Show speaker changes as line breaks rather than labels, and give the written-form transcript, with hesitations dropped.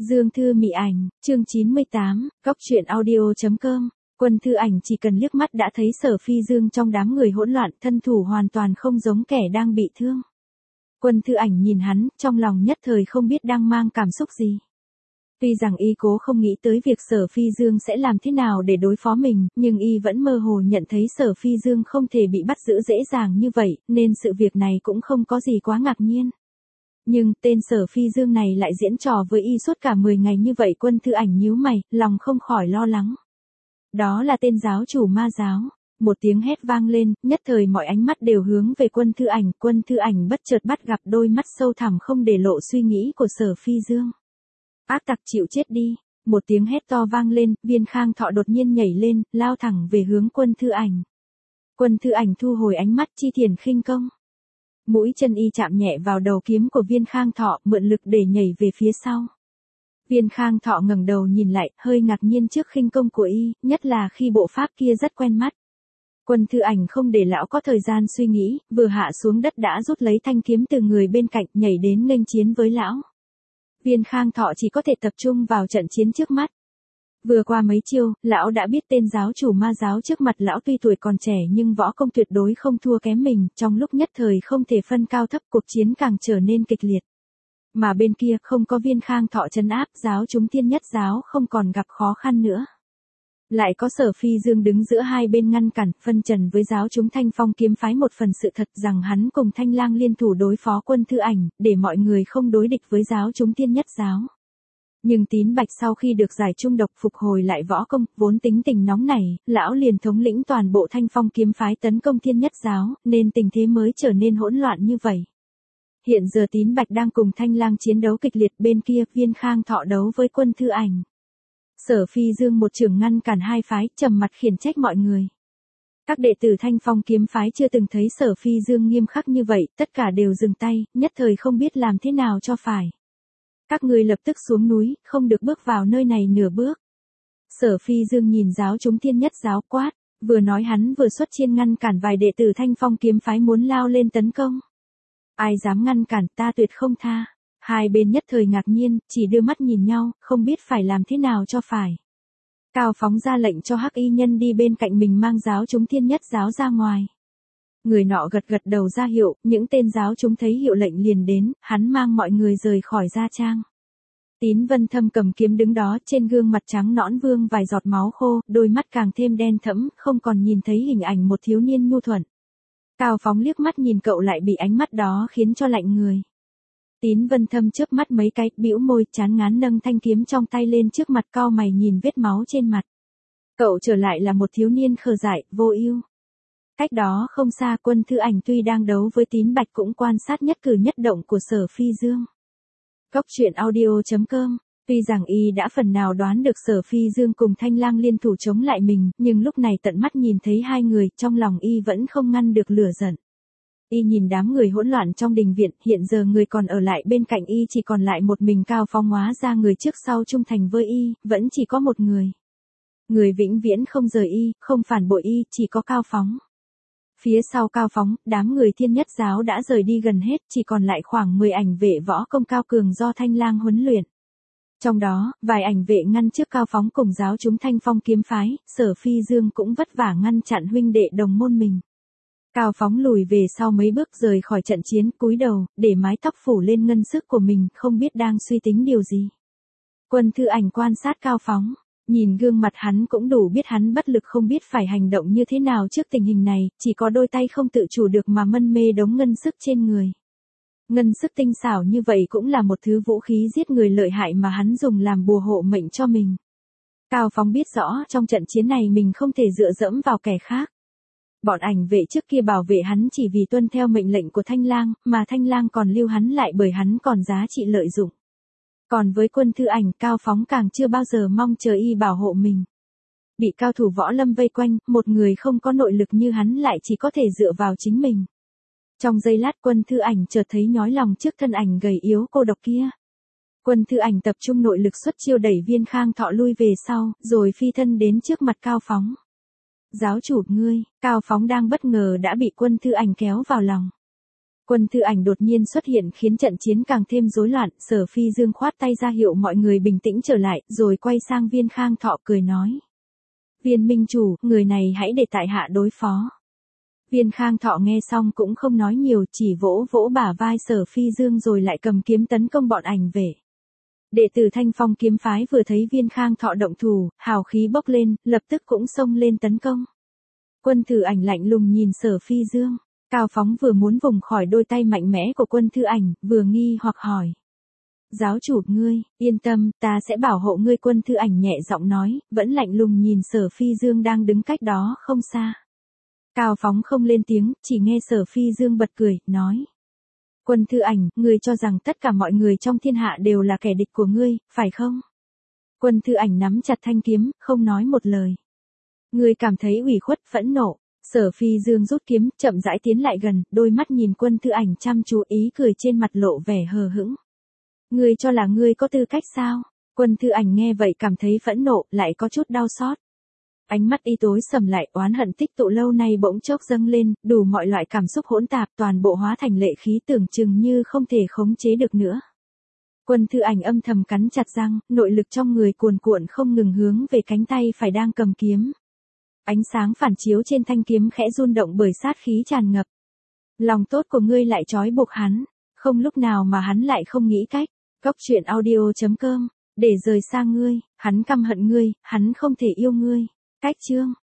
Dương Thư Mị Ảnh, chương 98, Góc truyện audio.com. Quân Thư Ảnh chỉ cần liếc mắt đã thấy Sở Phi Dương trong đám người hỗn loạn, thân thủ hoàn toàn không giống kẻ đang bị thương. Quân Thư Ảnh nhìn hắn, trong lòng nhất thời không biết đang mang cảm xúc gì. Tuy rằng y cố không nghĩ tới việc Sở Phi Dương sẽ làm thế nào để đối phó mình, nhưng y vẫn mơ hồ nhận thấy Sở Phi Dương không thể bị bắt giữ dễ dàng như vậy, nên sự việc này cũng không có gì quá ngạc nhiên. Nhưng tên Sở Phi Dương này lại diễn trò với y suốt cả 10 ngày như vậy. Quân Thư Ảnh nhíu mày, lòng không khỏi lo lắng. Đó là tên giáo chủ ma giáo. Một tiếng hét vang lên, nhất thời mọi ánh mắt đều hướng về Quân Thư Ảnh. Quân Thư Ảnh bất chợt bắt gặp đôi mắt sâu thẳm không để lộ suy nghĩ của Sở Phi Dương. Ác tặc chịu chết đi. Một tiếng hét to vang lên, Viên Khang Thọ đột nhiên nhảy lên, lao thẳng về hướng Quân Thư Ảnh. Quân Thư Ảnh thu hồi ánh mắt, chi thiền khinh công. Mũi chân y chạm nhẹ vào đầu kiếm của Viên Khang Thọ, mượn lực để nhảy về phía sau. Viên Khang Thọ ngẩng đầu nhìn lại, hơi ngạc nhiên trước khinh công của y, nhất là khi bộ pháp kia rất quen mắt. Quân Thư Ảnh không để lão có thời gian suy nghĩ, vừa hạ xuống đất đã rút lấy thanh kiếm từ người bên cạnh, nhảy đến nghênh chiến với lão. Viên Khang Thọ chỉ có thể tập trung vào trận chiến trước mắt. Vừa qua mấy chiêu, lão đã biết tên giáo chủ ma giáo trước mặt lão tuy tuổi còn trẻ nhưng võ công tuyệt đối không thua kém mình, trong lúc nhất thời không thể phân cao thấp, cuộc chiến càng trở nên kịch liệt. Mà bên kia không có Viên Khang Thọ trấn áp, giáo chúng Thiên Nhất giáo không còn gặp khó khăn nữa. Lại có Sở Phi Dương đứng giữa hai bên ngăn cản, phân trần với giáo chúng Thanh Phong kiếm phái một phần sự thật rằng hắn cùng Thanh Lang liên thủ đối phó Quân Thư Ảnh, để mọi người không đối địch với giáo chúng Thiên Nhất giáo. Nhưng Tín Bạch sau khi được giải trung độc phục hồi lại võ công, vốn tính tình nóng nảy, lão liền thống lĩnh toàn bộ Thanh Phong kiếm phái tấn công Thiên Nhất giáo, nên tình thế mới trở nên hỗn loạn như vậy. Hiện giờ Tín Bạch đang cùng Thanh Lang chiến đấu kịch liệt, bên kia Viên Khang Thọ đấu với Quân Thư Ảnh. Sở Phi Dương một chưởng ngăn cản hai phái, trầm mặt khiển trách mọi người. Các đệ tử Thanh Phong kiếm phái chưa từng thấy Sở Phi Dương nghiêm khắc như vậy, tất cả đều dừng tay, nhất thời không biết làm thế nào cho phải. Các ngươi lập tức xuống núi, không được bước vào nơi này nửa bước. Sở Phi Dương nhìn giáo chúng Thiên Nhất giáo quát, vừa nói hắn vừa xuất chiên ngăn cản vài đệ tử Thanh Phong kiếm phái muốn lao lên tấn công. Ai dám ngăn cản, ta tuyệt không tha. Hai bên nhất thời ngạc nhiên, chỉ đưa mắt nhìn nhau, không biết phải làm thế nào cho phải. Cao Phóng ra lệnh cho Hắc Y Nhân đi bên cạnh mình mang giáo chúng Thiên Nhất giáo ra ngoài. Người nọ gật gật đầu ra hiệu, những tên giáo chúng thấy hiệu lệnh liền đến, hắn mang mọi người rời khỏi gia trang. Tín Vân Thâm cầm kiếm đứng đó, trên gương mặt trắng nõn vương vài giọt máu khô, đôi mắt càng thêm đen thẫm, không còn nhìn thấy hình ảnh một thiếu niên nhu thuận. Cao Phóng liếc mắt nhìn cậu lại bị ánh mắt đó khiến cho lạnh người. Tín Vân Thâm chớp mắt mấy cái, bĩu môi, chán ngán nâng thanh kiếm trong tay lên trước mặt, cau mày nhìn vết máu trên mặt. Cậu trở lại là một thiếu niên khờ dại, vô ưu. Cách đó không xa, Quân Thư Ảnh tuy đang đấu với Tín Bạch cũng quan sát nhất cử nhất động của Sở Phi Dương. Góc truyện audio.com. Tuy rằng y đã phần nào đoán được Sở Phi Dương cùng Thanh Lang liên thủ chống lại mình, nhưng lúc này tận mắt nhìn thấy hai người, trong lòng y vẫn không ngăn được lửa giận. Y nhìn đám người hỗn loạn trong đình viện, hiện giờ người còn ở lại bên cạnh y chỉ còn lại một mình Cao Phóng, hóa ra người trước sau trung thành với y, vẫn chỉ có một người. Người vĩnh viễn không rời y, không phản bội y, chỉ có Cao Phóng. Phía sau Cao Phóng, đám người Thiên Nhất giáo đã rời đi gần hết, chỉ còn lại khoảng 10 ảnh vệ võ công cao cường do Thanh Lang huấn luyện. Trong đó, vài ảnh vệ ngăn trước Cao Phóng cùng giáo chúng Thanh Phong kiếm phái, Sở Phi Dương cũng vất vả ngăn chặn huynh đệ đồng môn mình. Cao Phóng lùi về sau mấy bước rời khỏi trận chiến, cúi đầu, để mái tóc phủ lên ngân sức của mình, không biết đang suy tính điều gì. Quân Thư Ảnh quan sát Cao Phóng, nhìn gương mặt hắn cũng đủ biết hắn bất lực không biết phải hành động như thế nào trước tình hình này, chỉ có đôi tay không tự chủ được mà mân mê đống ngân sức trên người. Ngân sức tinh xảo như vậy cũng là một thứ vũ khí giết người lợi hại mà hắn dùng làm bùa hộ mệnh cho mình. Cao Phóng biết rõ trong trận chiến này mình không thể dựa dẫm vào kẻ khác. Bọn ảnh vệ trước kia bảo vệ hắn chỉ vì tuân theo mệnh lệnh của Thanh Lang, mà Thanh Lang còn lưu hắn lại bởi hắn còn giá trị lợi dụng. Còn với Quân Thư Ảnh, Cao Phóng càng chưa bao giờ mong chờ y bảo hộ mình. Bị cao thủ võ lâm vây quanh, một người không có nội lực như hắn lại chỉ có thể dựa vào chính mình. Trong giây lát Quân Thư Ảnh chợt thấy nhói lòng trước thân ảnh gầy yếu cô độc kia. Quân Thư Ảnh tập trung nội lực xuất chiêu đẩy Viên Khang Thọ lui về sau, rồi phi thân đến trước mặt Cao Phóng. Giáo chủ ngươi, Cao Phóng đang bất ngờ đã bị Quân Thư Ảnh kéo vào lòng. Quân Thư Ảnh đột nhiên xuất hiện khiến trận chiến càng thêm rối loạn, Sở Phi Dương khoát tay ra hiệu mọi người bình tĩnh trở lại, rồi quay sang Viên Khang Thọ cười nói. Viên minh chủ, người này hãy để tại hạ đối phó. Viên Khang Thọ nghe xong cũng không nói nhiều, chỉ vỗ vỗ bả vai Sở Phi Dương rồi lại cầm kiếm tấn công bọn ảnh vệ. Đệ tử Thanh Phong kiếm phái vừa thấy Viên Khang Thọ động thủ, hào khí bốc lên, lập tức cũng xông lên tấn công. Quân Thư Ảnh lạnh lùng nhìn Sở Phi Dương. Cao Phóng vừa muốn vùng khỏi đôi tay mạnh mẽ của Quân Thư Ảnh, vừa nghi hoặc hỏi. Giáo chủ ngươi, yên tâm, ta sẽ bảo hộ ngươi. Quân Thư Ảnh nhẹ giọng nói, vẫn lạnh lùng nhìn Sở Phi Dương đang đứng cách đó không xa. Cao Phóng không lên tiếng, chỉ nghe Sở Phi Dương bật cười, nói. Quân Thư Ảnh, ngươi cho rằng tất cả mọi người trong thiên hạ đều là kẻ địch của ngươi, phải không? Quân Thư Ảnh nắm chặt thanh kiếm, không nói một lời. Ngươi cảm thấy ủy khuất, phẫn nộ. Sở Phi Dương rút kiếm, chậm rãi tiến lại gần, đôi mắt nhìn Quân Thư Ảnh chăm chú, ý cười trên mặt lộ vẻ hờ hững. Ngươi cho là ngươi có tư cách sao? Quân Thư Ảnh nghe vậy cảm thấy phẫn nộ, lại có chút đau xót. Ánh mắt y tối sầm lại, oán hận tích tụ lâu nay bỗng chốc dâng lên, đủ mọi loại cảm xúc hỗn tạp, toàn bộ hóa thành lệ khí tưởng chừng như không thể khống chế được nữa. Quân Thư Ảnh âm thầm cắn chặt răng, nội lực trong người cuồn cuộn không ngừng hướng về cánh tay phải đang cầm kiếm. Ánh sáng phản chiếu trên thanh kiếm khẽ run động bởi sát khí tràn ngập. Lòng tốt của ngươi lại trói buộc hắn, không lúc nào mà hắn lại không nghĩ cách. Góc truyện audio.com, để rời xa ngươi, hắn căm hận ngươi, hắn không thể yêu ngươi. Cách chương